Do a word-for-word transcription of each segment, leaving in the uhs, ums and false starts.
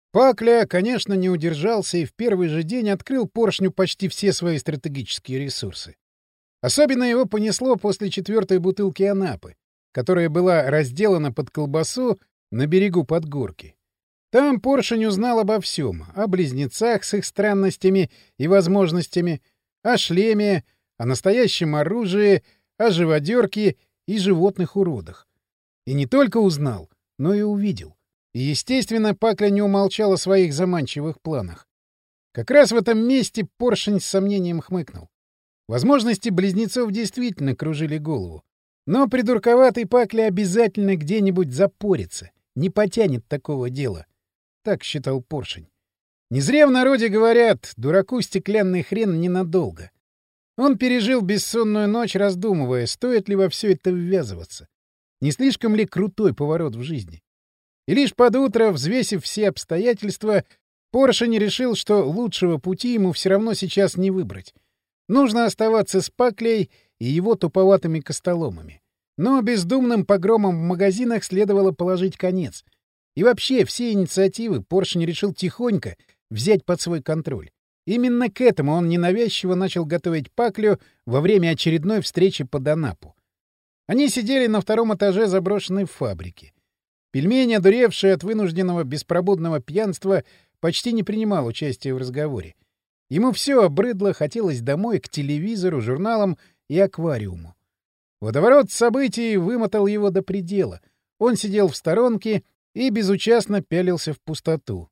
Пакля, конечно, не удержался и в первый же день открыл Поршню почти все свои стратегические ресурсы. Особенно его понесло после четвертой бутылки Анапы, которая была разделана под колбасу на берегу Подгорки. Там Поршень узнал обо всем: о близнецах с их странностями и возможностями, о шлеме, о настоящем оружии, о живодерке и животных уродах. И не только узнал, но и увидел. И, естественно, Пакля не умолчал о своих заманчивых планах. Как раз в этом месте Поршень с сомнением хмыкнул. Возможности близнецов действительно кружили голову. Но придурковатый Пакля обязательно где-нибудь запорится, не потянет такого дела. Так считал Поршень. Не зря в народе говорят: дураку стеклянный хрен ненадолго. Он пережил бессонную ночь, раздумывая, стоит ли во все это ввязываться. Не слишком ли крутой поворот в жизни? И лишь под утро, взвесив все обстоятельства, Поршень решил, что лучшего пути ему все равно сейчас не выбрать. Нужно оставаться с Паклей и его туповатыми костоломами. Но бездумным погромам в магазинах следовало положить конец. И вообще все инициативы Поршень решил тихонько взять под свой контроль. Именно к этому он ненавязчиво начал готовить Паклю во время очередной встречи под Анапу. Они сидели на втором этаже заброшенной фабрики. Пельмень, одуревший от вынужденного беспробудного пьянства, почти не принимал участия в разговоре. Ему все обрыдло, хотелось домой, к телевизору, журналам и аквариуму. Водоворот событий вымотал его до предела. Он сидел в сторонке и безучастно пялился в пустоту.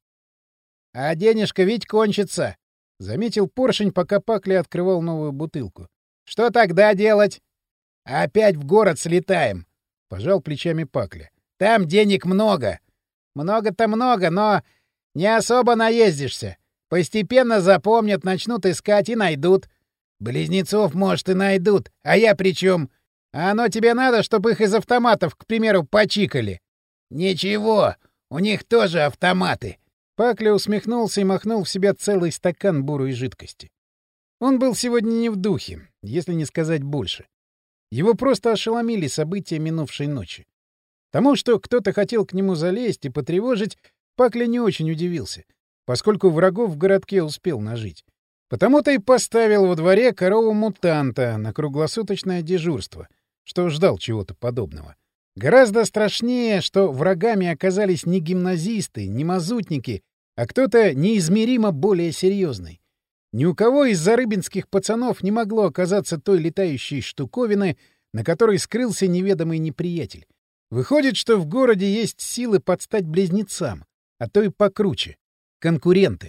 — А денежка ведь кончится! — заметил Поршень, пока Пакля открывал новую бутылку. — Что тогда делать? — Опять в город слетаем! — пожал плечами Пакля. — Там денег много. — Много-то много, но не особо наездишься. Постепенно запомнят, начнут искать и найдут. Близнецов, может, и найдут. А я при чем? А оно тебе надо, чтобы их из автоматов, к примеру, почикали? — Ничего, у них тоже автоматы. Пакля усмехнулся и махнул в себя целый стакан бурой жидкости. Он был сегодня не в духе, если не сказать больше. Его просто ошеломили события минувшей ночи. Тому, что кто-то хотел к нему залезть и потревожить, Пакля не очень удивился, поскольку врагов в городке успел нажить. Потому-то и поставил во дворе корову-мутанта на круглосуточное дежурство, что ждал чего-то подобного. Гораздо страшнее, что врагами оказались не гимназисты, не мазутники, а кто-то неизмеримо более серьезный. Ни у кого из зарыбинских пацанов не могло оказаться той летающей штуковины, на которой скрылся неведомый неприятель. Выходит, что в городе есть силы подстать близнецам, а то и покруче — конкуренты.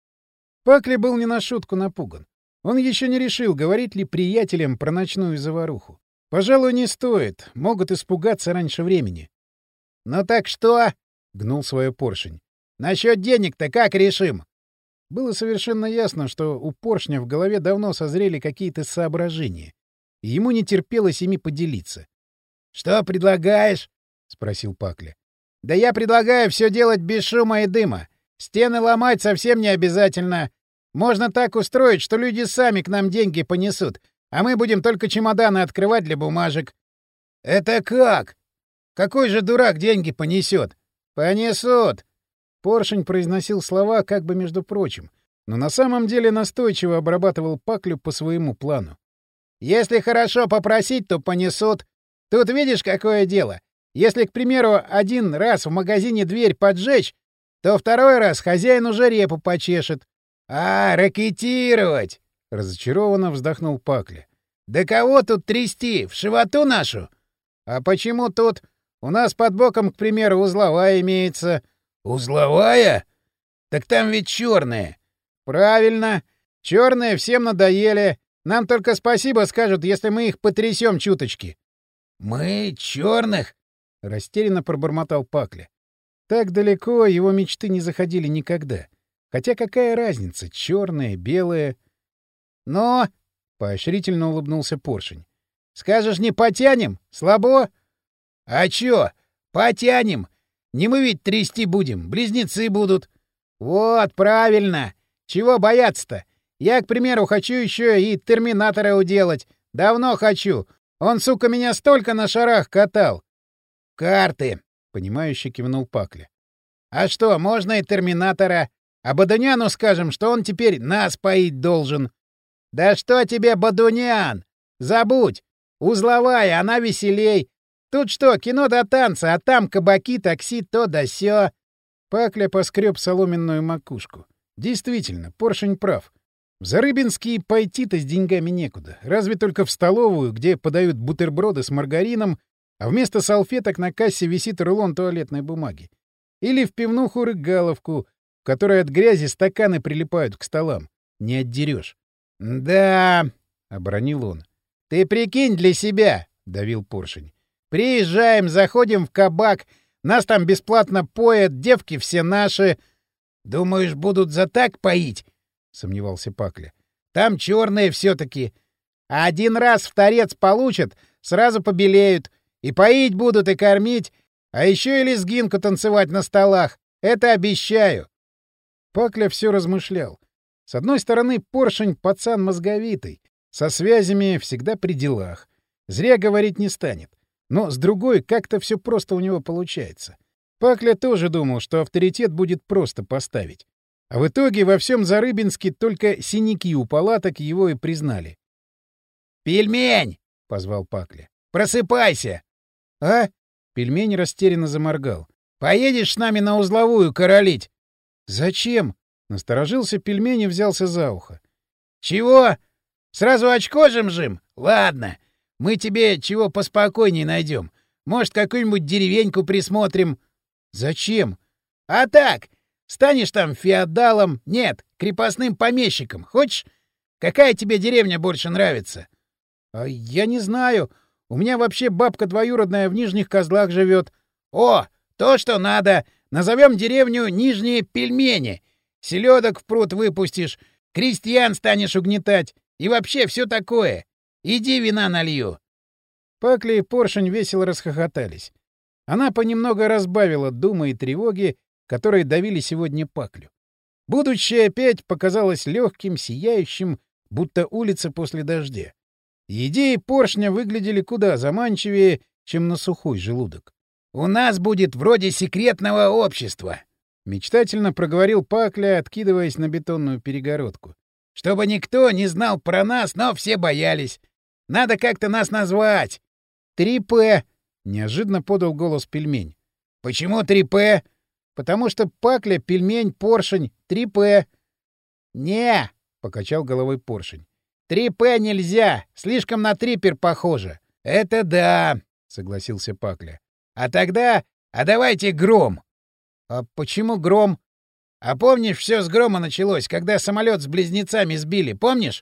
Пакля был не на шутку напуган. Он еще не решил, говорить ли приятелям про ночную заваруху. Пожалуй, не стоит, могут испугаться раньше времени. — Ну так что? — гнул свое Поршень. — Насчет денег-то как решим? Было совершенно ясно, что у Поршня в голове давно созрели какие-то соображения, и ему не терпелось ими поделиться. — Что предлагаешь? — спросил Пакля. — Да я предлагаю все делать без шума и дыма. Стены ломать совсем не обязательно. Можно так устроить, что люди сами к нам деньги понесут, а мы будем только чемоданы открывать для бумажек. — Это как? Какой же дурак деньги понесет? — Понесут. Поршень произносил слова как бы между прочим, но на самом деле настойчиво обрабатывал Паклю по своему плану. — Если хорошо попросить, то понесут. Тут видишь, какое дело. Если, к примеру, один раз в магазине дверь поджечь, то второй раз хозяин уже репу почешет. — А, ракетировать! — разочарованно вздохнул Пакля. — Да кого тут трясти? В шивоту нашу? — А почему тут? У нас под боком, к примеру, узловая имеется. — Узловая? Так там ведь черные. — Правильно. Черные всем надоели. Нам только спасибо скажут, если мы их потрясем чуточки. — Мы черных? — растерянно пробормотал Пакля. Так далеко его мечты не заходили никогда. Хотя какая разница, черные, белые. — Но... — поощрительно улыбнулся Поршень. — Скажешь, не потянем? Слабо? — А чё? Потянем. Не мы ведь трясти будем, близнецы будут. — Вот, правильно. Чего бояться-то? Я, к примеру, хочу еще и терминатора уделать. Давно хочу. Он, сука, меня столько на шарах катал. — Карты, — понимающе кивнул Пакля. — А что, можно и Терминатора. А Бадуняну скажем, что он теперь нас поить должен. Да что тебе, Бадунян? Забудь. Узловая, она веселей. Тут что, кино до танца, а там кабаки, такси, то да сё. Пакля поскреб соломенную макушку. Действительно, Поршень прав. В Зарыбинский пойти-то с деньгами некуда. Разве только в столовую, где подают бутерброды с маргарином, а вместо салфеток на кассе висит рулон туалетной бумаги. Или в пивнуху Рыгаловку, в которой от грязи стаканы прилипают к столам. Не отдерешь. — Да, — обронил он. — Ты прикинь для себя, — давил Поршень. — Приезжаем, заходим в кабак, нас там бесплатно поят, девки все наши. — Думаешь, будут за так поить? — сомневался Пакля. — Там черные все-таки. А один раз в торец получат, сразу побелеют. И поить будут, и кормить, а еще и лезгинку танцевать на столах. Это обещаю. Пакля все размышлял. С одной стороны, Поршень — пацан мозговитый, со связями всегда при делах. Зря говорить не станет. Но с другой, как-то все просто у него получается. Пакля тоже думал, что авторитет будет просто поставить. А в итоге во всем Зарыбинске только синяки у палаток его и признали. «Пельмень!» — позвал Пакля. «Просыпайся!» «А?» — Пельмень растерянно заморгал. «Поедешь с нами на узловую каролить?» «Зачем?» — насторожился Пельмень и взялся за ухо. «Чего? Сразу очко жим-жим? Ладно, мы тебе чего поспокойнее найдем. Может, какую-нибудь деревеньку присмотрим». «Зачем?» «А так, станешь там феодалом, нет, крепостным помещиком. Хочешь? Какая тебе деревня больше нравится?» «А я не знаю. У меня вообще бабка двоюродная в Нижних Козлах живет». «О, то, что надо. Назовем деревню Нижние Пельмени. Селедок в пруд выпустишь, крестьян станешь угнетать. И вообще все такое. Иди вина налью». Пакля и Поршень весело расхохотались. Она понемногу разбавила думы и тревоги, которые давили сегодня Паклю. Будущее опять показалось легким, сияющим, будто улица после дождя. И идеи Поршня выглядели куда заманчивее, чем на сухой желудок. «У нас будет вроде секретного общества», — мечтательно проговорил Пакля, откидываясь на бетонную перегородку. «Чтобы никто не знал про нас, но все боялись. Надо как-то нас назвать». «Три П», — неожиданно подал голос Пельмень. «Почему три П?» «Потому что Пакля, Пельмень, Поршень, три П». «Не», — покачал головой Поршень. «Три П нельзя, слишком на трипер похоже». «Это да», — согласился Пакля. «А тогда... А давайте Гром». «А почему Гром?» «А помнишь, все с Грома началось, когда самолет с близнецами сбили, помнишь?»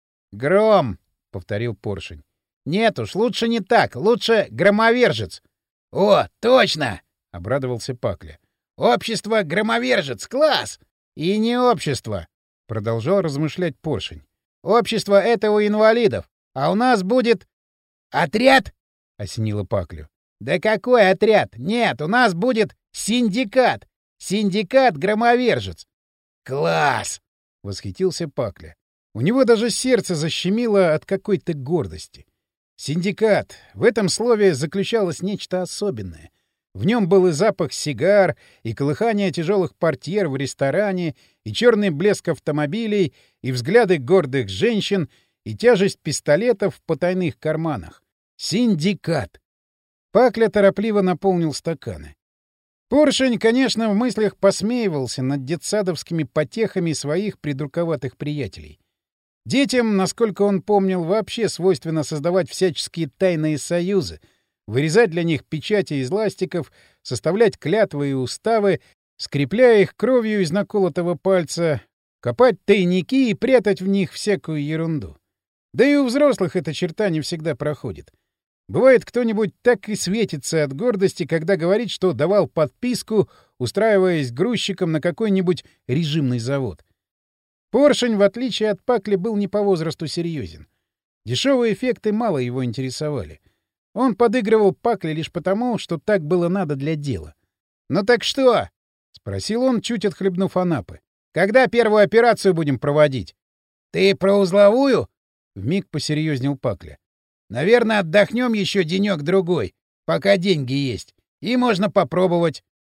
«Гром», — повторил Поршень. «Нет уж, лучше не так, лучше Громовержец». «О, точно!» — обрадовался Пакля. «Общество Громовержец, класс!» «И не общество», — продолжал размышлять Поршень. «Общество — это у инвалидов, а у нас будет...» «Отряд?» — осенило Паклю. «Да какой отряд? Нет, у нас будет синдикат. Синдикат Громовержец». «Класс!» — восхитился Пакля. У него даже сердце защемило от какой-то гордости. Синдикат. В этом слове заключалось нечто особенное. В нем был и запах сигар, и колыхание тяжелых портьер в ресторане, и черный блеск автомобилей, и взгляды гордых женщин, и тяжесть пистолетов в потайных карманах. Синдикат. Пакля торопливо наполнил стаканы. Поршень, конечно, в мыслях посмеивался над детсадовскими потехами своих придурковатых приятелей. Детям, насколько он помнил, вообще свойственно создавать всяческие тайные союзы, вырезать для них печати из ластиков, составлять клятвы и уставы, скрепляя их кровью из наколотого пальца, копать тайники и прятать в них всякую ерунду. Да и у взрослых эта черта не всегда проходит. Бывает, кто-нибудь так и светится от гордости, когда говорит, что давал подписку, устраиваясь грузчиком на какой-нибудь режимный завод. Поршень, в отличие от Пакли, был не по возрасту серьезен. Дешевые эффекты мало его интересовали. Он подыгрывал Пакле лишь потому, что так было надо для дела. «Ну так что?» — спросил он, чуть отхлебнув анапы. «Когда первую операцию будем проводить?» «Ты про узловую?» — вмиг посерьезнел Пакля. «Наверное, отдохнем еще денек-другой, пока деньги есть, и можно попробовать».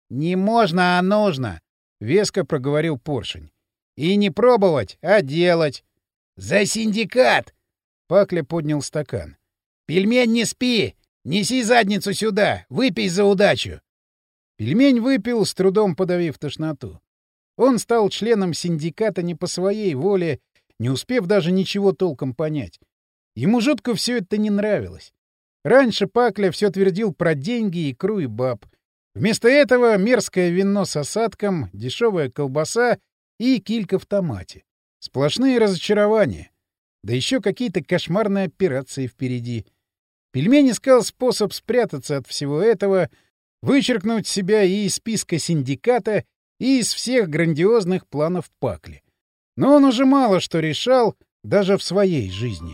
Не можно, а нужно, — веско проговорил Поршень. И не пробовать, а делать. За синдикат! Пакля поднял стакан. Пельмень, не спи! Неси задницу сюда! Выпей за удачу! Пельмень выпил, с трудом подавив тошноту. Он стал членом синдиката не по своей воле, не успев даже ничего толком понять. Ему жутко все это не нравилось. Раньше Пакля все твердил про деньги, икру и баб. Вместо этого мерзкое вино с осадком, дешевая колбаса и килька в томате. Сплошные разочарования. Да еще какие-то кошмарные операции впереди. Пельмень искал способ спрятаться от всего этого, вычеркнуть себя и из списка синдиката, и из всех грандиозных планов Пакли. Но он уже мало что решал даже в своей жизни.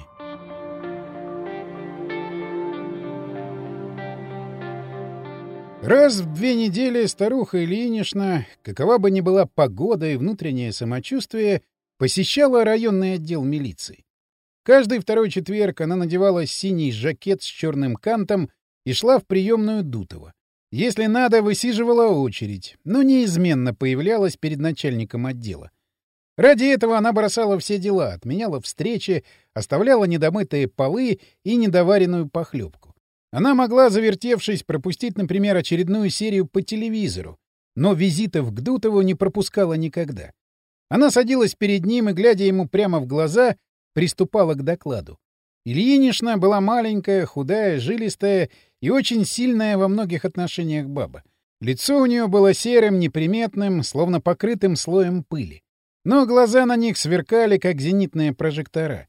Раз в две недели старуха Ильинична, какова бы ни была погода и внутреннее самочувствие, посещала районный отдел милиции. Каждый второй четверг она надевала синий жакет с черным кантом и шла в приемную Дутова. Если надо, высиживала очередь, но неизменно появлялась перед начальником отдела. Ради этого она бросала все дела, отменяла встречи, оставляла недомытые полы и недоваренную похлебку. Она могла, завертевшись, пропустить, например, очередную серию по телевизору, но визитов к Дутову не пропускала никогда. Она садилась перед ним и, глядя ему прямо в глаза, приступала к докладу. Ильинична была маленькая, худая, жилистая и очень сильная во многих отношениях баба. Лицо у нее было серым, неприметным, словно покрытым слоем пыли. Но глаза на них сверкали, как зенитные прожектора.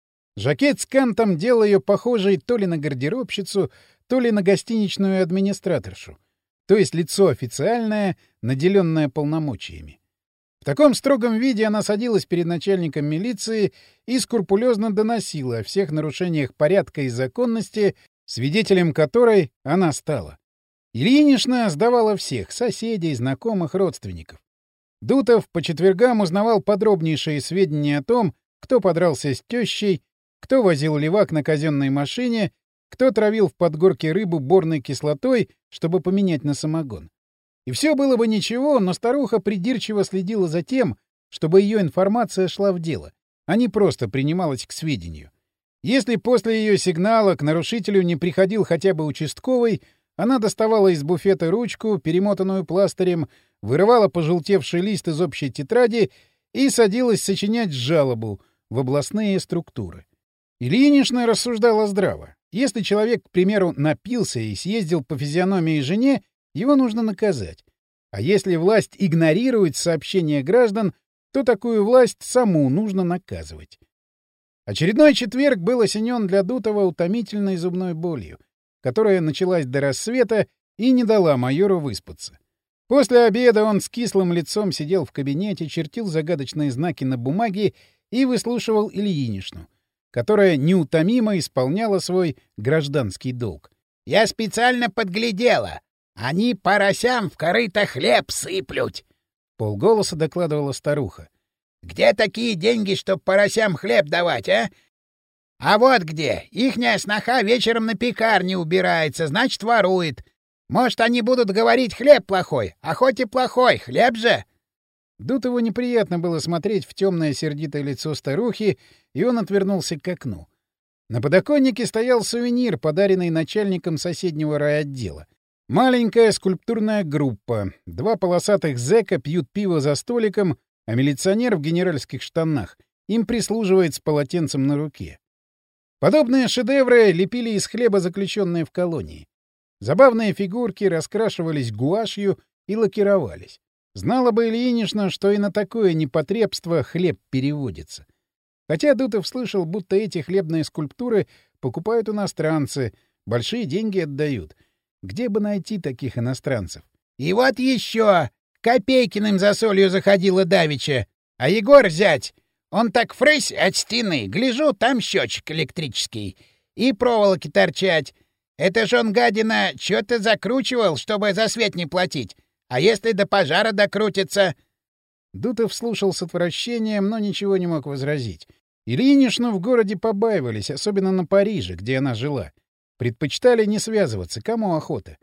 Жакет с кантом делал ее похожей то ли на гардеробщицу, то ли на гостиничную администраторшу. То есть лицо официальное, наделенное полномочиями. В таком строгом виде она садилась перед начальником милиции и скрупулезно доносила о всех нарушениях порядка и законности, свидетелем которой она стала. Ильинична сдавала всех — соседей, знакомых, родственников. Дутов по четвергам узнавал подробнейшие сведения о том, кто подрался с тещей, кто возил левак на казенной машине, кто травил в подгорке рыбу борной кислотой, чтобы поменять на самогон. И все было бы ничего, но старуха придирчиво следила за тем, чтобы ее информация шла в дело, а не просто принималась к сведению. Если после ее сигнала к нарушителю не приходил хотя бы участковый, она доставала из буфета ручку, перемотанную пластырем, вырывала пожелтевший лист из общей тетради и садилась сочинять жалобу в областные структуры. Ильинична рассуждала здраво. Если человек, к примеру, напился и съездил по физиономии жене, его нужно наказать. А если власть игнорирует сообщения граждан, то такую власть саму нужно наказывать. Очередной четверг был осенен для Дутова утомительной зубной болью, которая началась до рассвета и не дала майору выспаться. После обеда он с кислым лицом сидел в кабинете, чертил загадочные знаки на бумаге и выслушивал Ильиничну, которая неутомимо исполняла свой гражданский долг. «Я специально подглядела. Они поросям в корыто хлеб сыплют!» — полголоса докладывала старуха. «Где такие деньги, чтоб поросям хлеб давать, а? А вот где. Ихняя сноха вечером на пекарне убирается, значит, ворует. Может, они будут говорить, хлеб плохой, а хоть и плохой, хлеб же!» Дутову неприятно было смотреть в темное сердитое лицо старухи, и он отвернулся к окну. На подоконнике стоял сувенир, подаренный начальником соседнего райотдела. Маленькая скульптурная группа. Два полосатых зэка пьют пиво за столиком, а милиционер в генеральских штанах им прислуживает с полотенцем на руке. Подобные шедевры лепили из хлеба заключенные в колонии. Забавные фигурки раскрашивались гуашью и лакировались. Знала бы Ильинична, что и на такое непотребство хлеб переводится. Хотя Дутов слышал, будто эти хлебные скульптуры покупают иностранцы, большие деньги отдают. Где бы найти таких иностранцев? И вот еще! Копейкиным за солью заходила давеча. А Егор зять, он так фрысь от стены, гляжу, там счетчик электрический. И проволоки торчать. Это ж он, гадина, что-то закручивал, чтобы за свет не платить. А если до пожара докрутится? Дутов слушал с отвращением, но ничего не мог возразить. Ильиничну в городе побаивались, особенно на Париже, где она жила. Предпочитали не связываться, кому охота.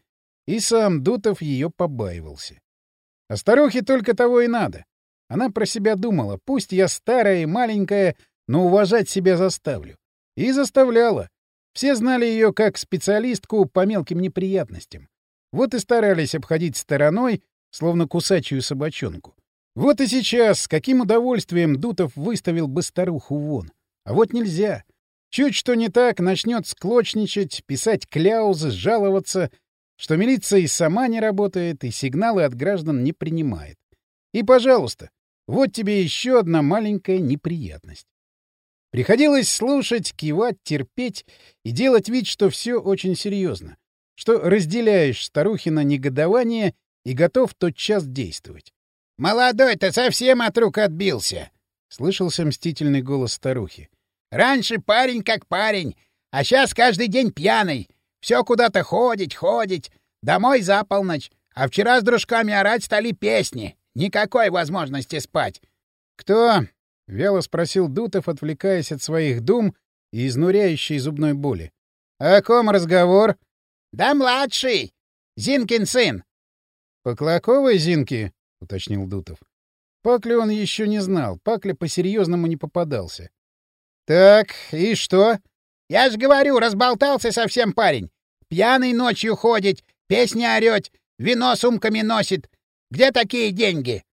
И сам Дутов ее побаивался. А старухе только того и надо. Она про себя думала: пусть я старая и маленькая, но уважать себя заставлю. И заставляла. Все знали ее как специалистку по мелким неприятностям. Вот и старались обходить стороной, словно кусачую собачонку. Вот и сейчас с каким удовольствием Дутов выставил бы старуху вон. А вот нельзя. Чуть что не так, начнет склочничать, писать кляузы, жаловаться, что милиция и сама не работает, и сигналы от граждан не принимает. И, пожалуйста, вот тебе еще одна маленькая неприятность. Приходилось слушать, кивать, терпеть и делать вид, что все очень серьезно, что разделяешь старухино негодование и готов тотчас действовать. «Молодой-то совсем от рук отбился!» — слышался мстительный голос старухи. «Раньше парень как парень, а сейчас каждый день пьяный. Все куда-то ходить, ходить. Домой за полночь. А вчера с дружками орать стали песни. Никакой возможности спать». «Кто?» — вяло спросил Дутов, отвлекаясь от своих дум и изнуряющей зубной боли. «О ком разговор?» «Да младший! Зинкин сын!» «Поклаковой Зинки?» — уточнил Дутов. Пакли он еще не знал, Пакля по-серьезному не попадался. «Так, и что?» «Я ж говорю, разболтался совсем парень. Пьяный ночью ходит, песни орёт, вино сумками носит. Где такие деньги?»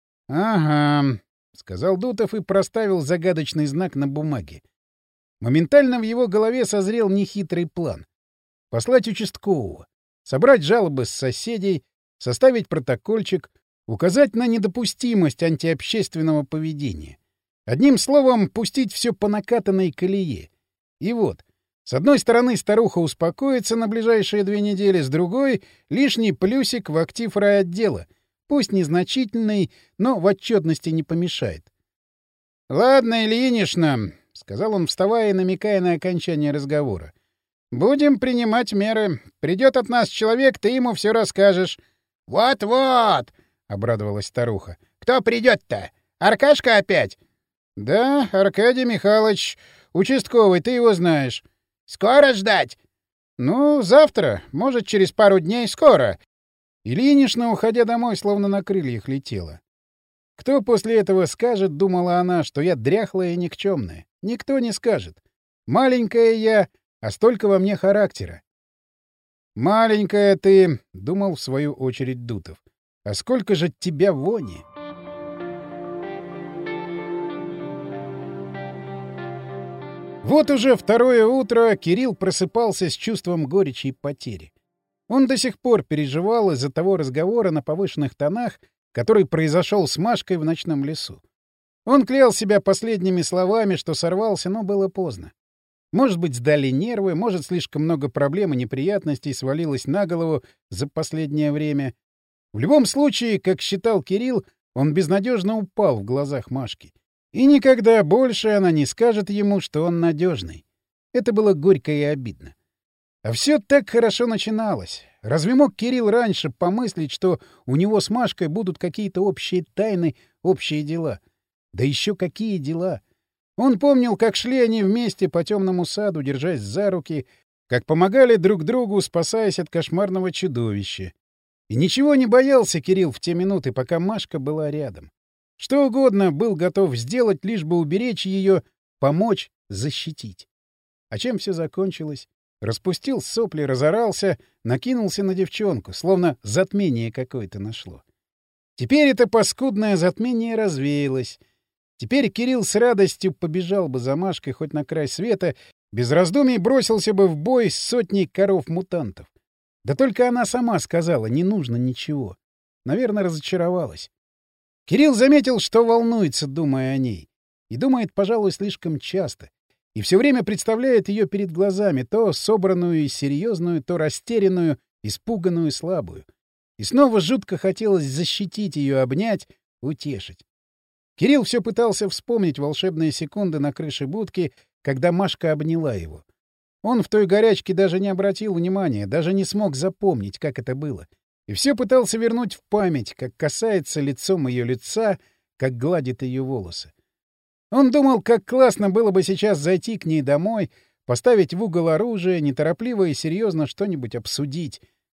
«Ага», — сказал Дутов и проставил загадочный знак на бумаге. Моментально в его голове созрел нехитрый план. Послать участкового, собрать жалобы с соседей, составить протокольчик, указать на недопустимость антиобщественного поведения. Одним словом, пустить все по накатанной колее. И вот, с одной стороны, старуха успокоится на ближайшие две недели, с другой — лишний плюсик в актив райотдела, пусть незначительный, но в отчетности не помешает. — Ладно, Ильинична, — сказал он, вставая и намекая на окончание разговора. — Будем принимать меры. Придет от нас человек, ты ему все расскажешь. Вот — Вот-вот! — обрадовалась старуха. — Кто придет-то? Аркашка опять? — Да, Аркадий Михайлович, участковый, ты его знаешь. — Скоро ждать? — Ну, завтра, может, через пару дней, скоро. Ильинична, уходя домой, словно на крыльях летела. Кто после этого скажет, думала она, что я дряхлая и никчемная? Никто не скажет. Маленькая я, а столько во мне характера. «Маленькая ты», — думал в свою очередь Дутов, — «а сколько же тебя вони?» Вот уже второе утро Кирилл просыпался с чувством горечи и потери. Он до сих пор переживал из-за того разговора на повышенных тонах, который произошел с Машкой в ночном лесу. Он клял себя последними словами, что сорвался, но было поздно. Может быть, сдали нервы, может, слишком много проблем и неприятностей свалилось на голову за последнее время. В любом случае, как считал Кирилл, он безнадежно упал в глазах Машки. И никогда больше она не скажет ему, что он надежный. Это было горько и обидно. А все так хорошо начиналось. Разве мог Кирилл раньше помыслить, что у него с Машкой будут какие-то общие тайны, общие дела? Да еще какие дела! Он помнил, как шли они вместе по темному саду, держась за руки, как помогали друг другу, спасаясь от кошмарного чудовища. И ничего не боялся Кирилл в те минуты, пока Машка была рядом. Что угодно был готов сделать, лишь бы уберечь ее, помочь, защитить. А чем все закончилось? Распустил сопли, разорался, накинулся на девчонку, словно затмение какое-то нашло. Теперь это паскудное затмение развеялось. Теперь Кирилл с радостью побежал бы за Машкой хоть на край света, без раздумий бросился бы в бой с сотней коров-мутантов. Да только она сама сказала, не нужно ничего. Наверное, разочаровалась. Кирилл заметил, что волнуется, думая о ней. И думает, пожалуй, слишком часто. И все время представляет ее перед глазами, то собранную и серьезную, то растерянную, испуганную и слабую. И снова жутко хотелось защитить ее, обнять, утешить. Кирилл все пытался вспомнить волшебные секунды на крыше будки, когда Машка обняла его. Он в той горячке даже не обратил внимания, даже не смог запомнить, как это было. И все пытался вернуть в память, как касается лицом ее лица, как гладит ее волосы. Он думал, как классно было бы сейчас зайти к ней домой, поставить в угол оружие, неторопливо и серьезно что-нибудь обсудить.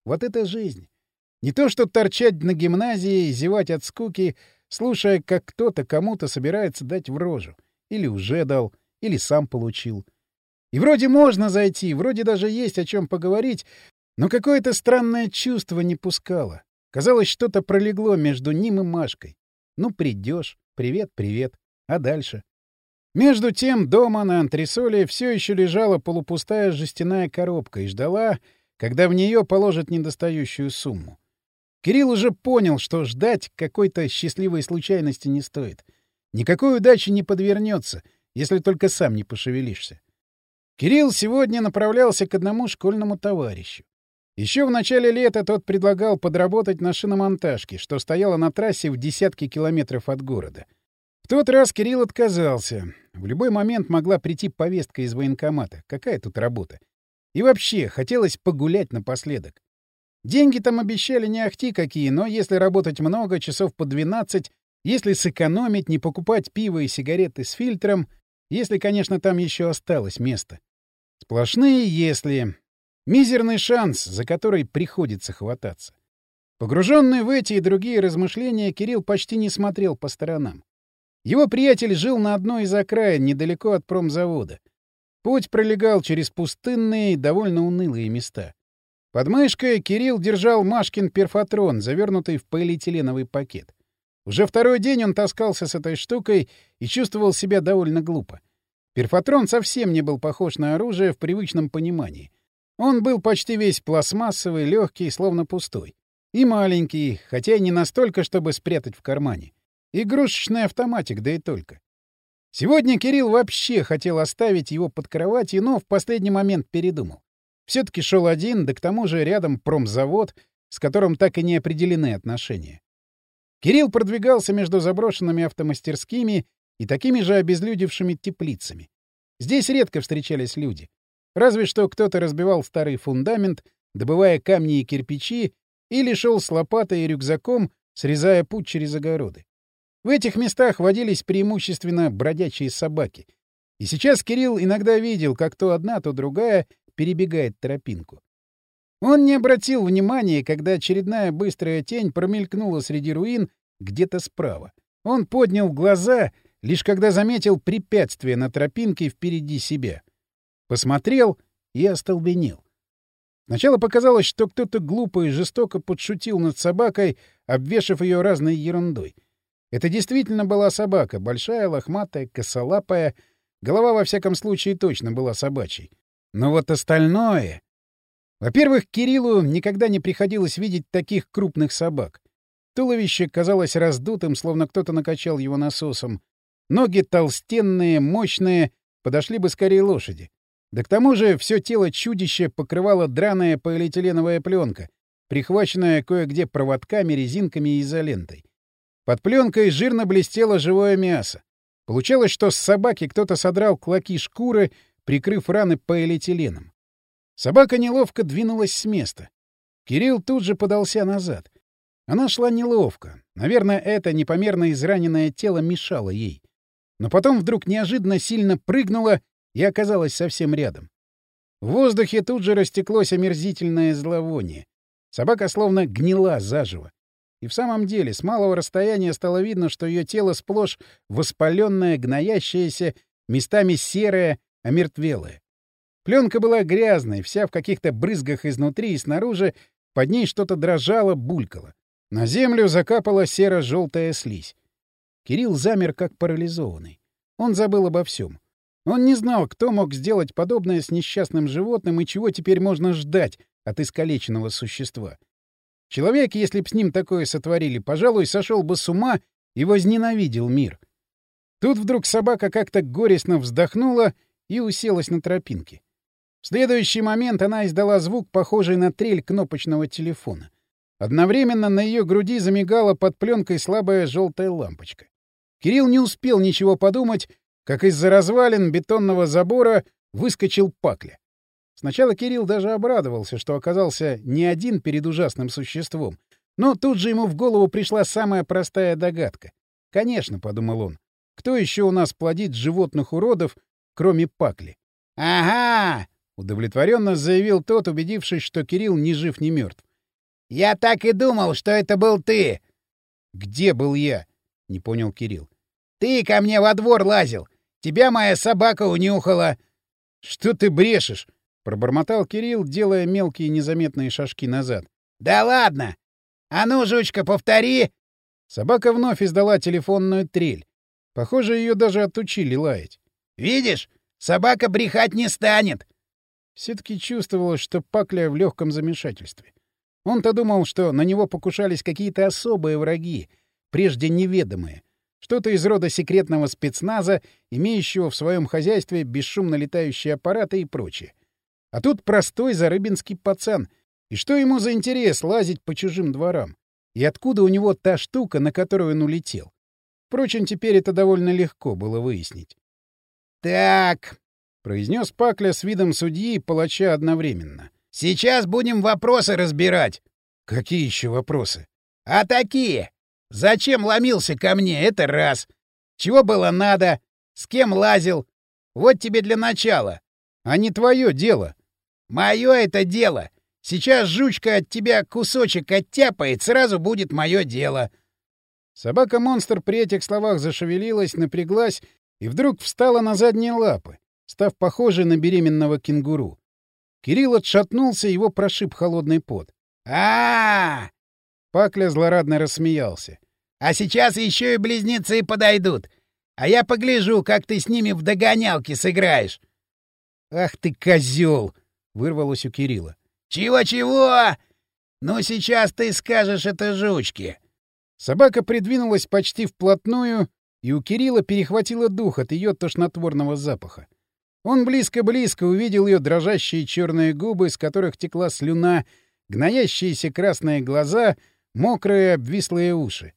Вот это жизнь! Не то что торчать на гимназии и зевать от скуки, слушая, как кто-то кому-то собирается дать в рожу. Или уже дал, или сам получил. И вроде можно зайти, вроде даже есть о чем поговорить, но какое-то странное чувство не пускало. Казалось, что-то пролегло между ним и Машкой. Ну, придешь, привет-привет, а дальше? Между тем дома на антресоле все еще лежала полупустая жестяная коробка и ждала, когда в нее положат недостающую сумму. Кирилл уже понял, что ждать какой-то счастливой случайности не стоит. Никакой удачи не подвернется, если только сам не пошевелишься. Кирилл сегодня направлялся к одному школьному товарищу. Еще в начале лета тот предлагал подработать на шиномонтажке, что стояло на трассе в десятки километров от города. В тот раз Кирилл отказался. В любой момент могла прийти повестка из военкомата. Какая тут работа? И вообще, хотелось погулять напоследок. Деньги там обещали не ахти какие, но если работать много, часов по двенадцать, если сэкономить, не покупать пиво и сигареты с фильтром, если, конечно, там еще осталось место. Сплошные «если». Мизерный шанс, за который приходится хвататься. Погруженный в эти и другие размышления, Кирилл почти не смотрел по сторонам. Его приятель жил на одной из окраин, недалеко от промзавода. Путь пролегал через пустынные, довольно унылые места. Под мышкой Кирилл держал Машкин перфотрон, завернутый в полиэтиленовый пакет. Уже второй день он таскался с этой штукой и чувствовал себя довольно глупо. Перфотрон совсем не был похож на оружие в привычном понимании. Он был почти весь пластмассовый, легкий, словно пустой. И маленький, хотя и не настолько, чтобы спрятать в кармане. Игрушечный автоматик, да и только. Сегодня Кирилл вообще хотел оставить его под кроватью, но в последний момент передумал. Все-таки шел один, да к тому же рядом промзавод, с которым так и не определены отношения. Кирилл продвигался между заброшенными автомастерскими и такими же обезлюдевшими теплицами. Здесь редко встречались люди. Разве что кто-то разбивал старый фундамент, добывая камни и кирпичи, или шел с лопатой и рюкзаком, срезая путь через огороды. В этих местах водились преимущественно бродячие собаки. И сейчас Кирилл иногда видел, как то одна, то другая перебегает тропинку. Он не обратил внимания, когда очередная быстрая тень промелькнула среди руин где-то справа. Он поднял глаза, лишь когда заметил препятствие на тропинке впереди себя. Посмотрел и остолбенел. Сначала показалось, что кто-то глупо и жестоко подшутил над собакой, обвешав ее разной ерундой. Это действительно была собака, большая, лохматая, косолапая. Голова, во всяком случае, точно была собачьей. Но вот остальное... Во-первых, Кириллу никогда не приходилось видеть таких крупных собак. Туловище казалось раздутым, словно кто-то накачал его насосом. Ноги толстенные, мощные, подошли бы скорее лошади. Да к тому же все тело чудища покрывала драная полиэтиленовая пленка, прихваченная кое-где проводками, резинками и изолентой. Под пленкой жирно блестело живое мясо. Получалось, что с собаки кто-то содрал клоки шкуры, прикрыв раны полиэтиленом. Собака неловко двинулась с места. Кирилл тут же подался назад. Она шла неловко. Наверное, это непомерно израненное тело мешало ей. Но потом вдруг неожиданно сильно прыгнула и оказалась совсем рядом. В воздухе тут же растеклось омерзительное зловоние. Собака словно гнила заживо. И в самом деле с малого расстояния стало видно, что ее тело сплошь воспаленное, гноящееся, местами серое, омертвелое. Пленка была грязной, вся в каких-то брызгах изнутри и снаружи, под ней что-то дрожало, булькало. На землю закапала серо-желтая слизь. Кирилл замер как парализованный. Он забыл обо всем. Он не знал, кто мог сделать подобное с несчастным животным и чего теперь можно ждать от искалеченного существа. Человек, если б с ним такое сотворили, пожалуй, сошел бы с ума и возненавидел мир. Тут вдруг собака как-то горестно вздохнула и уселась на тропинке. В следующий момент она издала звук, похожий на трель кнопочного телефона. Одновременно на ее груди замигала под пленкой слабая желтая лампочка. Кирилл не успел ничего подумать, как из-за развалин бетонного забора выскочил Пакля. Сначала Кирилл даже обрадовался, что оказался не один перед ужасным существом, но тут же ему в голову пришла самая простая догадка. «Конечно», — подумал он, — «кто еще у нас плодит животных-уродов, кроме Пакли?» «Ага!» — удовлетворенно заявил тот, убедившись, что Кирилл ни жив, ни мертв. Я так и думал, что это был ты. — Где был я? — не понял Кирилл. — Ты ко мне во двор лазил. Тебя моя собака унюхала. — Что ты брешешь? — пробормотал Кирилл, делая мелкие незаметные шажки назад. — Да ладно! А ну, жучка, повтори! Собака вновь издала телефонную трель. Похоже, ее даже отучили лаять. — Видишь, собака брехать не станет. Все-таки чувствовалось, что Пакля в легком замешательстве. Он-то думал, что на него покушались какие-то особые враги, прежде неведомые, что-то из рода секретного спецназа, имеющего в своем хозяйстве бесшумно летающие аппараты и прочее. А тут простой зарыбинский пацан. И что ему за интерес лазить по чужим дворам? И откуда у него та штука, на которую он улетел? Впрочем, теперь это довольно легко было выяснить. «Так», — произнес Пакля с видом судьи и палача одновременно. «сейчас будем вопросы разбирать». «Какие еще вопросы?» «А такие. Зачем ломился ко мне? Это раз. Чего было надо? С кем лазил? Вот тебе для начала». «А не твое дело». «Мое это дело. Сейчас жучка от тебя кусочек оттяпает, сразу будет мое дело». Собака-монстр при этих словах зашевелилась, напряглась и вдруг встала на задние лапы, став похожей на беременного кенгуру. Кирилл отшатнулся, его прошиб холодный пот. а, -а, -а Пакля злорадно рассмеялся. «А сейчас еще и близнецы подойдут. А я погляжу, как ты с ними в догонялки сыграешь». «Ах ты, козел!» — вырвалось у Кирилла. «Чего-чего? Ну, сейчас ты скажешь это жучке». Собака придвинулась почти вплотную, и у Кирилла перехватило дух от ее тошнотворного запаха. Он близко-близко увидел ее дрожащие черные губы, с которых текла слюна, гноящиеся красные глаза, мокрые обвислые уши.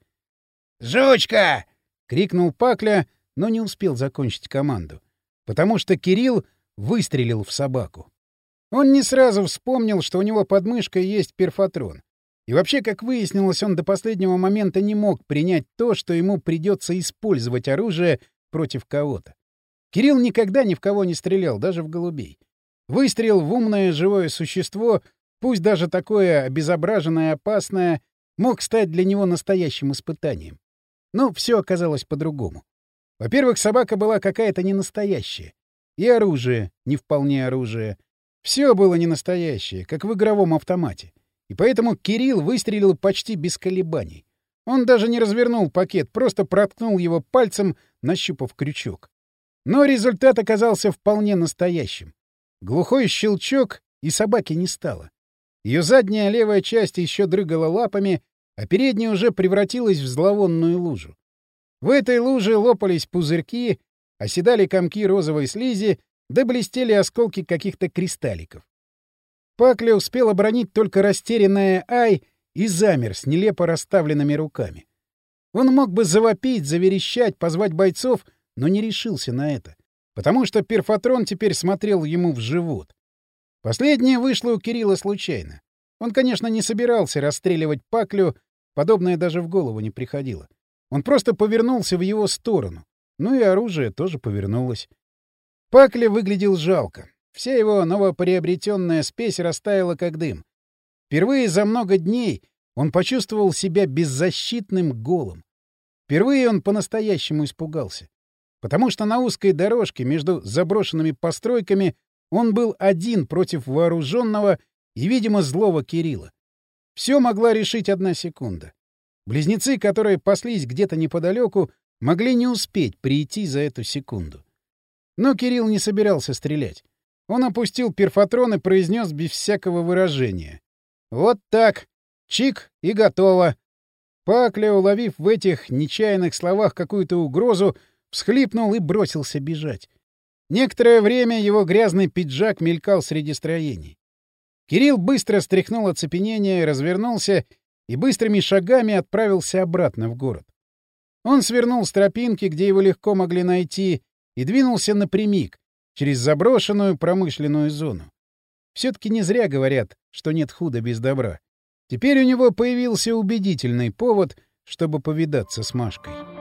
«Жучка!» — крикнул Пакля, но не успел закончить команду, потому что Кирилл выстрелил в собаку. Он не сразу вспомнил, что у него под мышкой есть перфотрон. И вообще, как выяснилось, он до последнего момента не мог принять то, что ему придется использовать оружие против кого-то. Кирилл никогда ни в кого не стрелял, даже в голубей. Выстрел в умное живое существо, пусть даже такое обезображенное и опасное, мог стать для него настоящим испытанием. Но все оказалось по-другому. Во-первых, собака была какая-то ненастоящая. И оружие не вполне оружие. Все было ненастоящее, как в игровом автомате. И поэтому Кирилл выстрелил почти без колебаний. Он даже не развернул пакет, просто проткнул его пальцем, нащупав крючок. Но результат оказался вполне настоящим. Глухой щелчок, и собаки не стало. Ее задняя левая часть еще дрыгала лапами, а передняя уже превратилась в зловонную лужу. В этой луже лопались пузырьки, оседали комки розовой слизи, да блестели осколки каких-то кристалликов. Пакля успел оборонить только растерянная Ай и замер с нелепо расставленными руками. Он мог бы завопить, заверещать, позвать бойцов, но не решился на это, потому что перфотрон теперь смотрел ему в живот. Последнее вышло у Кирилла случайно. Он, конечно, не собирался расстреливать Паклю, подобное даже в голову не приходило. Он просто повернулся в его сторону, ну и оружие тоже повернулось. Пакля выглядел жалко. Вся его новоприобретенная спесь растаяла как дым. Впервые за много дней он почувствовал себя беззащитным, голым. Впервые он по-настоящему испугался. Потому что на узкой дорожке между заброшенными постройками он был один против вооруженного и, видимо, злого Кирилла. Все могла решить одна секунда. Близнецы, которые паслись где-то неподалеку, могли не успеть прийти за эту секунду. Но Кирилл не собирался стрелять. Он опустил перфотрон и произнес без всякого выражения. «Вот так. Чик, и готово». Пакля, уловив в этих нечаянных словах какую-то угрозу, всхлипнул и бросился бежать. Некоторое время его грязный пиджак мелькал среди строений. Кирилл быстро стряхнул оцепенение, развернулся и быстрыми шагами отправился обратно в город. Он свернул с тропинки, где его легко могли найти, и двинулся напрямик, через заброшенную промышленную зону. Все-таки не зря говорят, что нет худа без добра. Теперь у него появился убедительный повод, чтобы повидаться с Машкой.